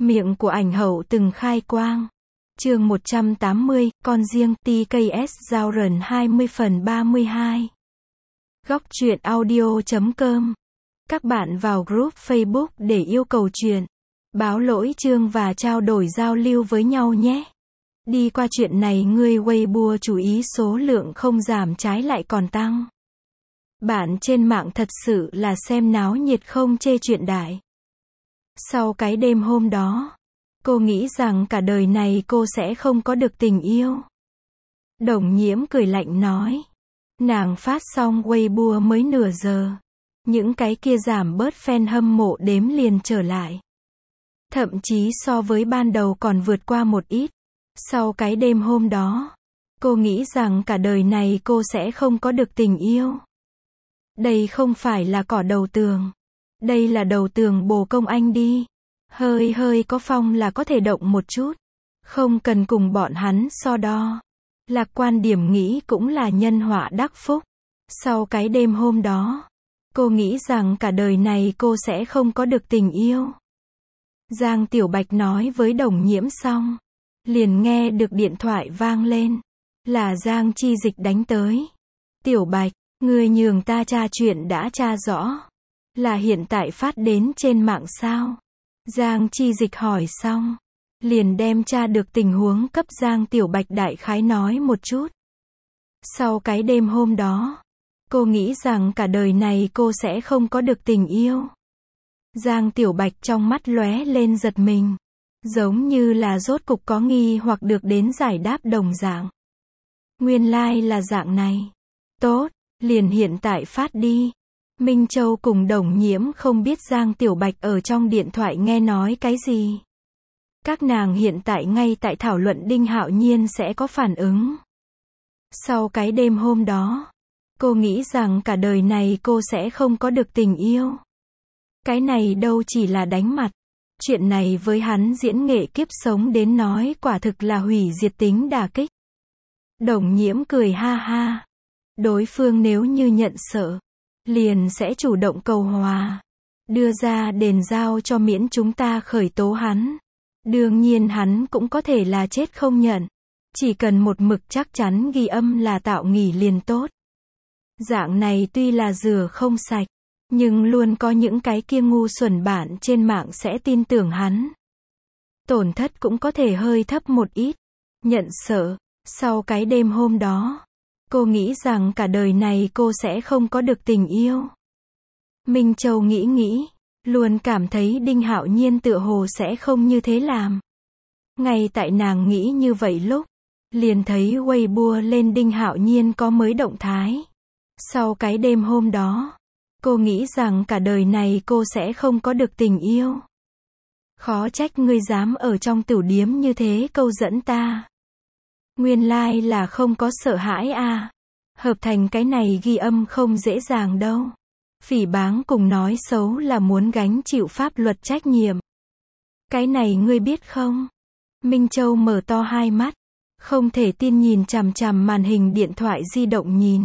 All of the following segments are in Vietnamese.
Miệng của ảnh hậu từng khai quang. Chương 180, con riêng, TKS Giao Rần 20 phần 32. Góc truyện audio.com. Các bạn vào group Facebook để yêu cầu truyện, báo lỗi chương và trao đổi giao lưu với nhau nhé. Đi qua chuyện này người Weibo chú ý số lượng không giảm trái lại còn tăng. Bạn trên mạng thật sự là xem náo nhiệt không chê chuyện đại. Sau cái đêm hôm đó, cô nghĩ rằng cả đời này cô sẽ không có được tình yêu. Đồng Nhiễm cười lạnh nói. Nàng phát xong Weibo mới nửa giờ. Những cái kia giảm bớt fan hâm mộ đếm liền trở lại. Thậm chí so với ban đầu còn vượt qua một ít. Sau cái đêm hôm đó, cô nghĩ rằng cả đời này cô sẽ không có được tình yêu. Đây không phải là cỏ đầu tường. Đây là đầu tường bồ công anh đi. Hơi hơi có phong là có thể động một chút. Không cần cùng bọn hắn so đo. Lạc quan điểm nghĩ cũng là nhân họa đắc phúc. Sau cái đêm hôm đó, cô nghĩ rằng cả đời này cô sẽ không có được tình yêu. Giang Tiểu Bạch nói với Đồng Nhiễm xong, liền nghe được điện thoại vang lên. Là Giang Chi Dịch đánh tới. Tiểu Bạch, ngươi nhường ta tra chuyện đã tra rõ. Là hiện tại phát đến trên mạng sao? Giang Chi Dịch hỏi xong, liền đem tra được tình huống cấp Giang Tiểu Bạch đại khái nói một chút. Sau cái đêm hôm đó, cô nghĩ rằng cả đời này cô sẽ không có được tình yêu. Giang Tiểu Bạch trong mắt lóe lên giật mình, giống như là rốt cục có nghi hoặc được đến giải đáp đồng dạng. Nguyên lai là dạng này. Tốt, liền hiện tại phát đi. Minh Châu cùng Đồng Nhiễm không biết Giang Tiểu Bạch ở trong điện thoại nghe nói cái gì. Các nàng hiện tại ngay tại thảo luận Đinh Hạo Nhiên sẽ có phản ứng. Sau cái đêm hôm đó, cô nghĩ rằng cả đời này cô sẽ không có được tình yêu. Cái này đâu chỉ là đánh mặt. Chuyện này với hắn diễn nghệ kiếp sống đến nói quả thực là hủy diệt tính đả kích. Đồng Nhiễm cười ha ha. Đối phương nếu như nhận sợ, liền sẽ chủ động cầu hòa. Đưa ra đền giao cho miễn chúng ta khởi tố hắn. Đương nhiên hắn cũng có thể là chết không nhận. Chỉ cần một mực chắc chắn ghi âm là tạo nghỉ liền tốt. Dạng này tuy là rửa không sạch, nhưng luôn có những cái kia ngu xuẩn bạn trên mạng sẽ tin tưởng hắn. Tổn thất cũng có thể hơi thấp một ít. Nhận sợ, sau cái đêm hôm đó, cô nghĩ rằng cả đời này cô sẽ không có được tình yêu. Minh Châu nghĩ, luôn cảm thấy Đinh Hạo Nhiên tựa hồ sẽ không như thế làm. Ngay tại nàng nghĩ như vậy lúc, liền thấy Weibo lên Đinh Hạo Nhiên có mới động thái. Sau cái đêm hôm đó, cô nghĩ rằng cả đời này cô sẽ không có được tình yêu. Khó trách ngươi dám ở trong tửu điếm như thế câu dẫn ta. Nguyên lai là không có sợ hãi à. Hợp thành cái này ghi âm không dễ dàng đâu. Phỉ báng cùng nói xấu là muốn gánh chịu pháp luật trách nhiệm. Cái này ngươi biết không? Minh Châu mở to hai mắt, không thể tin nhìn chằm chằm màn hình điện thoại di động nhìn.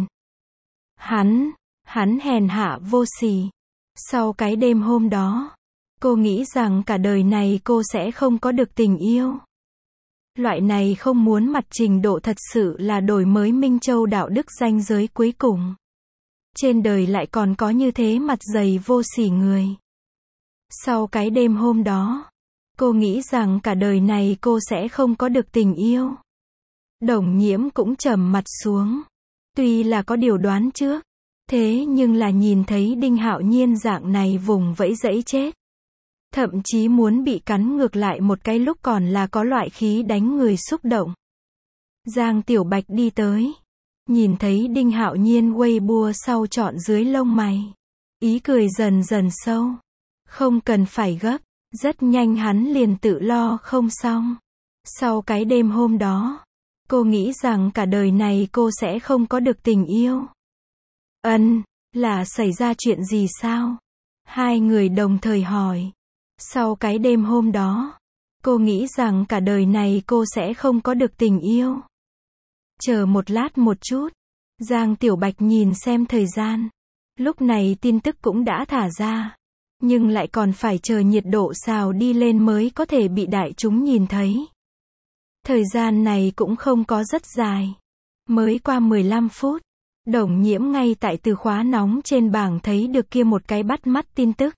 Hắn hèn hạ vô sỉ. Sau cái đêm hôm đó, cô nghĩ rằng cả đời này cô sẽ không có được tình yêu. Loại này không muốn mặt trình độ thật sự là đổi mới Minh Châu đạo đức ranh giới cuối cùng. Trên đời lại còn có như thế mặt dày vô sỉ người. Sau cái đêm hôm đó, cô nghĩ rằng cả đời này cô sẽ không có được tình yêu. Đồng Nhiễm cũng trầm mặt xuống. Tuy là có điều đoán trước, thế nhưng là nhìn thấy Đinh Hạo Nhiên dạng này vùng vẫy dẫy chết. Thậm chí muốn bị cắn ngược lại một cái lúc còn là có loại khí đánh người xúc động. Giang Tiểu Bạch đi tới. Nhìn thấy Đinh Hạo Nhiên Weibo sau trọn dưới lông mày. Ý cười dần dần sâu. Không cần phải gấp. Rất nhanh hắn liền tự lo không xong. Sau cái đêm hôm đó, cô nghĩ rằng cả đời này cô sẽ không có được tình yêu. Là xảy ra chuyện gì sao? Hai người đồng thời hỏi. Sau cái đêm hôm đó, cô nghĩ rằng cả đời này cô sẽ không có được tình yêu. Chờ một lát một chút. Giang Tiểu Bạch nhìn xem thời gian. Lúc này tin tức cũng đã thả ra. nhưng lại còn phải chờ nhiệt độ xào đi lên mới có thể bị đại chúng nhìn thấy. Thời gian này cũng không có rất dài. Mới qua 15 phút, Đồng Nhiễm ngay tại từ khóa nóng trên bảng thấy được kia một cái bắt mắt tin tức.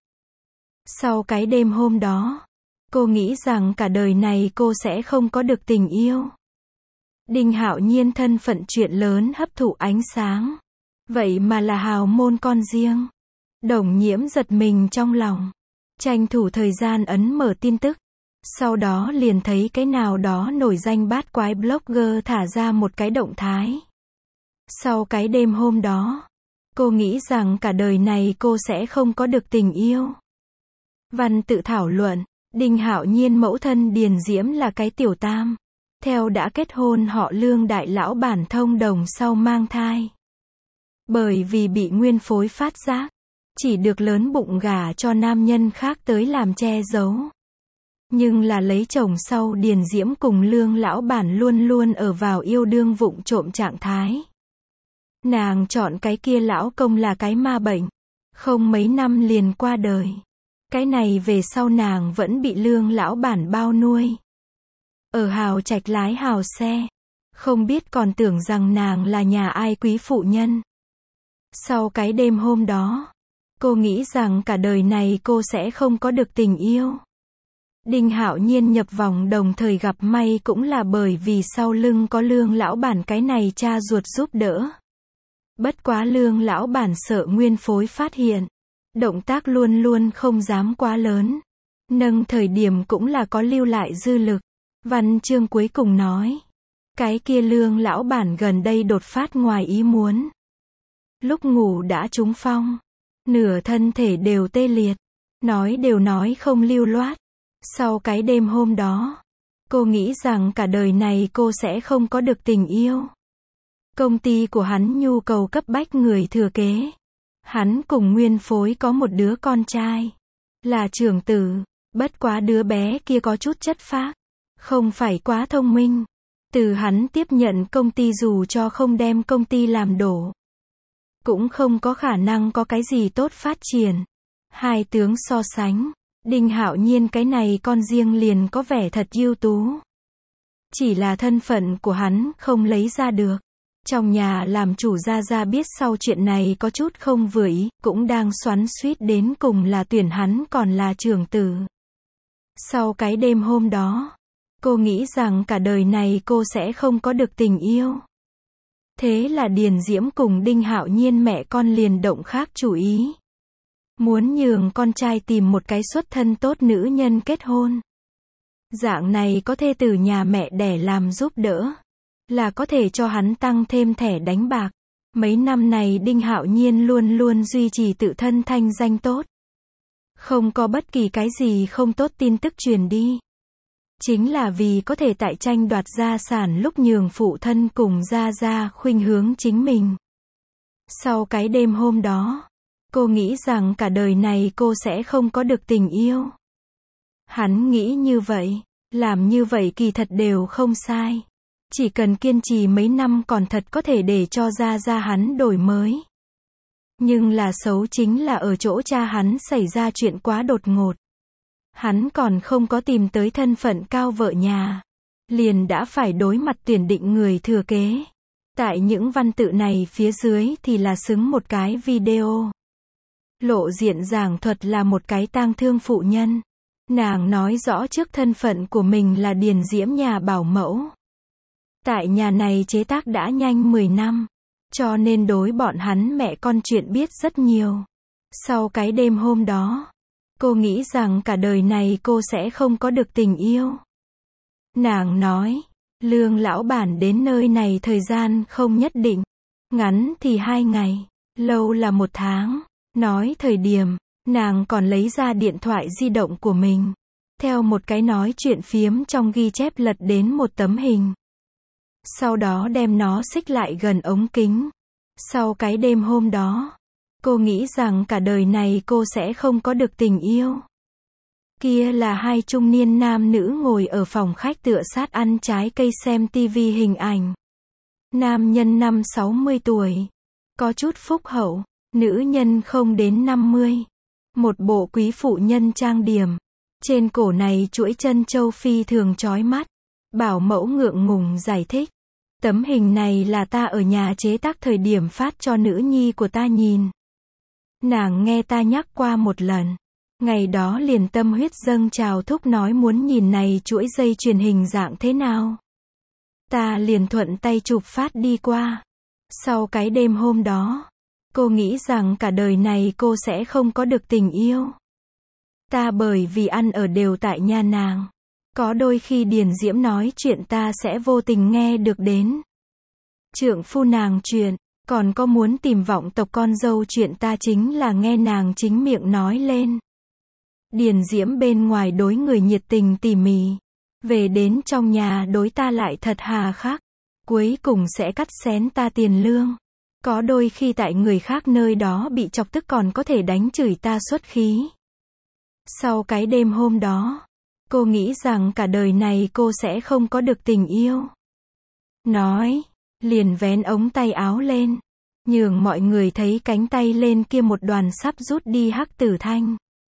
Sau cái đêm hôm đó, cô nghĩ rằng cả đời này cô sẽ không có được tình yêu. Đinh Hạo Nhiên thân phận chuyện lớn hấp thụ ánh sáng. Vậy mà là hào môn con riêng. Đồng Nhiễm giật mình trong lòng. Tranh thủ thời gian ấn mở tin tức. Sau đó liền thấy cái nào đó nổi danh bát quái blogger thả ra một cái động thái. Sau cái đêm hôm đó, cô nghĩ rằng cả đời này cô sẽ không có được tình yêu. Văn tự thảo luận, Đinh Hạo Nhiên mẫu thân Điền Diễm là cái tiểu tam. Theo đã kết hôn họ Lương đại lão bản thông đồng sau mang thai. Bởi vì bị nguyên phối phát giác, chỉ được lớn bụng gả cho nam nhân khác tới làm che giấu. Nhưng là lấy chồng sau Điền Diễm cùng Lương lão bản luôn luôn ở vào yêu đương vụng trộm trạng thái. Nàng chọn cái kia lão công là cái ma bệnh. Không mấy năm liền qua đời. Cái này về sau nàng vẫn bị Lương lão bản bao nuôi. Ở hào trạch lái hào xe. Không biết còn tưởng rằng nàng là nhà ai quý phụ nhân. Sau cái đêm hôm đó, cô nghĩ rằng cả đời này cô sẽ không có được tình yêu. Đinh Hạo Nhiên nhập vòng đồng thời gặp may cũng là bởi vì sau lưng có Lương lão bản cái này cha ruột giúp đỡ. Bất quá Lương lão bản sợ nguyên phối phát hiện. Động tác luôn luôn không dám quá lớn. Nâng thời điểm cũng là có lưu lại dư lực. Văn chương cuối cùng nói. Cái kia Lương lão bản gần đây đột phát ngoài ý muốn. Lúc ngủ đã trúng phong. Nửa thân thể đều tê liệt. Đều nói không lưu loát. Sau cái đêm hôm đó, cô nghĩ rằng cả đời này cô sẽ không có được tình yêu. Công ty của hắn nhu cầu cấp bách người thừa kế. Hắn cùng nguyên phối có một đứa con trai. Là trưởng tử. Bất quá đứa bé kia có chút chất phác. Không phải quá thông minh. Từ hắn tiếp nhận công ty dù cho không đem công ty làm đổ. Cũng không có khả năng có cái gì tốt phát triển. Hai tướng so sánh. Đinh Hạo Nhiên cái này con riêng liền có vẻ thật ưu tú. Chỉ là thân phận của hắn không lấy ra được. Trong nhà làm chủ gia biết sau chuyện này có chút không vừa ý, cũng đang xoắn xuýt đến cùng là tuyển hắn còn là trưởng tử. Sau cái đêm hôm đó, cô nghĩ rằng cả đời này cô sẽ không có được tình yêu. Thế là Điền Diễm cùng Đinh Hạo Nhiên mẹ con liền động khác chủ ý. Muốn nhường con trai tìm một cái xuất thân tốt nữ nhân kết hôn. Dạng này có thê tử nhà mẹ đẻ làm giúp đỡ. Là có thể cho hắn tăng thêm thẻ đánh bạc. Mấy năm này Đinh Hạo Nhiên luôn luôn duy trì tự thân thanh danh tốt. Không có bất kỳ cái gì không tốt tin tức truyền đi. Chính là vì có thể tại tranh đoạt gia sản lúc nhường phụ thân cùng gia khuynh hướng chính mình. Sau cái đêm hôm đó, cô nghĩ rằng cả đời này cô sẽ không có được tình yêu. Hắn nghĩ như vậy, làm như vậy kỳ thật đều không sai. Chỉ cần kiên trì mấy năm còn thật có thể để cho gia hắn đổi mới. Nhưng là xấu chính là ở chỗ cha hắn xảy ra chuyện quá đột ngột. Hắn còn không có tìm tới thân phận cao vợ nhà. Liền đã phải đối mặt tuyển định người thừa kế. Tại những văn tự này phía dưới thì là xứng một cái video. Lộ diện giảng thuật là một cái tang thương phụ nhân. Nàng nói rõ trước thân phận của mình là Điền Diễm nhà bảo mẫu. Tại nhà này chế tác đã nhanh 10 năm. Cho nên đối bọn hắn mẹ con chuyện biết rất nhiều. Sau cái đêm hôm đó, cô nghĩ rằng cả đời này cô sẽ không có được tình yêu. Nàng nói, Lương lão bản đến nơi này thời gian không nhất định. Ngắn thì 2 ngày, lâu là 1 tháng. Nói thời điểm, nàng còn lấy ra điện thoại di động của mình. Theo một cái nói chuyện phiếm trong ghi chép lật đến một tấm hình. Sau đó đem nó xích lại gần ống kính. Sau cái đêm hôm đó, cô nghĩ rằng cả đời này cô sẽ không có được tình yêu. Kia là 2 trung niên nam nữ ngồi ở phòng khách tựa sát ăn trái cây xem tivi hình ảnh. Nam nhân 50-60 tuổi. Có chút phúc hậu. Nữ nhân không đến 50. Một bộ quý phụ nhân trang điểm. Trên cổ này chuỗi chân châu phi thường chói mắt. Bảo mẫu ngượng ngùng giải thích. Tấm hình này là ta ở nhà chế tác thời điểm phát cho nữ nhi của ta nhìn. Nàng nghe ta nhắc qua một lần. Ngày đó liền tâm huyết dâng trào thúc nói muốn nhìn này chuỗi dây chuyền hình dạng thế nào. Ta liền thuận tay chụp phát đi qua. Sau cái đêm hôm đó, cô nghĩ rằng cả đời này cô sẽ không có được tình yêu. Ta bởi vì ăn ở đều tại nhà nàng. Có đôi khi Điền Diễm nói chuyện ta sẽ vô tình nghe được đến. Trượng phu nàng chuyện, còn có muốn tìm vọng tộc con dâu chuyện ta chính là nghe nàng chính miệng nói lên. Điền Diễm bên ngoài đối người nhiệt tình tỉ mỉ. Về đến trong nhà đối ta lại thật hà khắc. Cuối cùng sẽ cắt xén ta tiền lương. Có đôi khi tại người khác nơi đó bị chọc tức còn có thể đánh chửi ta xuất khí. Sau cái đêm hôm đó, cô nghĩ rằng cả đời này cô sẽ không có được tình yêu. Nói, liền vén ống tay áo lên, nhường mọi người thấy cánh tay lên kia một đoàn sắp rút đi hắc tử thanh.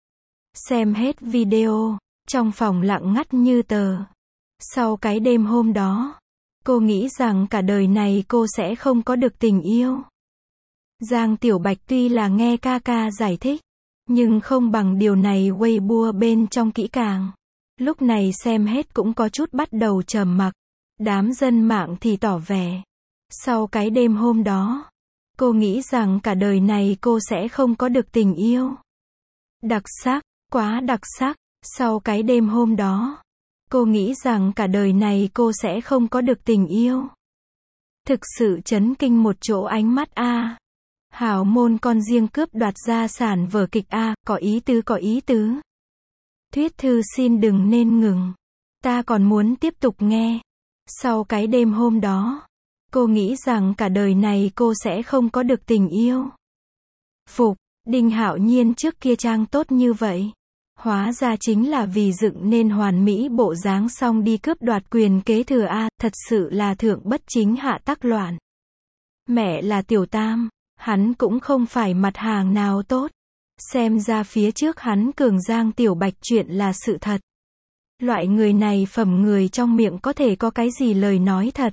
Xem hết video, trong phòng lặng ngắt như tờ. Sau cái đêm hôm đó, cô nghĩ rằng cả đời này cô sẽ không có được tình yêu. Giang Tiểu Bạch tuy là nghe ca ca giải thích, nhưng không bằng điều này Weibo bên trong kỹ càng. Lúc này xem hết cũng có chút bắt đầu trầm mặc. Đám dân mạng thì tỏ vẻ. Sau cái đêm hôm đó, cô nghĩ rằng cả đời này cô sẽ không có được tình yêu. Đặc sắc, quá đặc sắc. Sau cái đêm hôm đó, cô nghĩ rằng cả đời này cô sẽ không có được tình yêu. Thực sự chấn kinh một chỗ ánh mắt a. Hào môn con riêng cướp đoạt gia sản vở kịch a, có ý tứ có ý tứ. Thuyết thư xin đừng nên ngừng. Ta còn muốn tiếp tục nghe. Sau cái đêm hôm đó, cô nghĩ rằng cả đời này cô sẽ không có được tình yêu. Phục, Đinh Hạo Nhiên trước kia trang tốt như vậy. Hóa ra chính là vì dựng nên hoàn mỹ bộ dáng xong đi cướp đoạt quyền kế thừa a, thật sự là thượng bất chính hạ tắc loạn. Mẹ là Tiểu Tam, hắn cũng không phải mặt hàng nào tốt. Xem ra phía trước hắn cường Giang Tiểu Bạch chuyện là sự thật. Loại người này phẩm người trong miệng có thể có cái gì lời nói thật.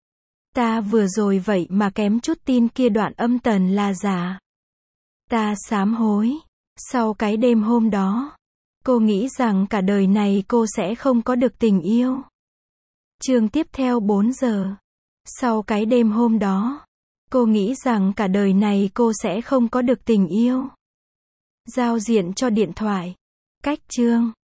Ta vừa rồi vậy mà kém chút tin kia đoạn âm tần là giả. Ta sám hối. Sau cái đêm hôm đó, cô nghĩ rằng cả đời này cô sẽ không có được tình yêu. Chương tiếp theo 4 giờ. Sau cái đêm hôm đó, cô nghĩ rằng cả đời này cô sẽ không có được tình yêu. Giao diện cho điện thoại. Cách chương.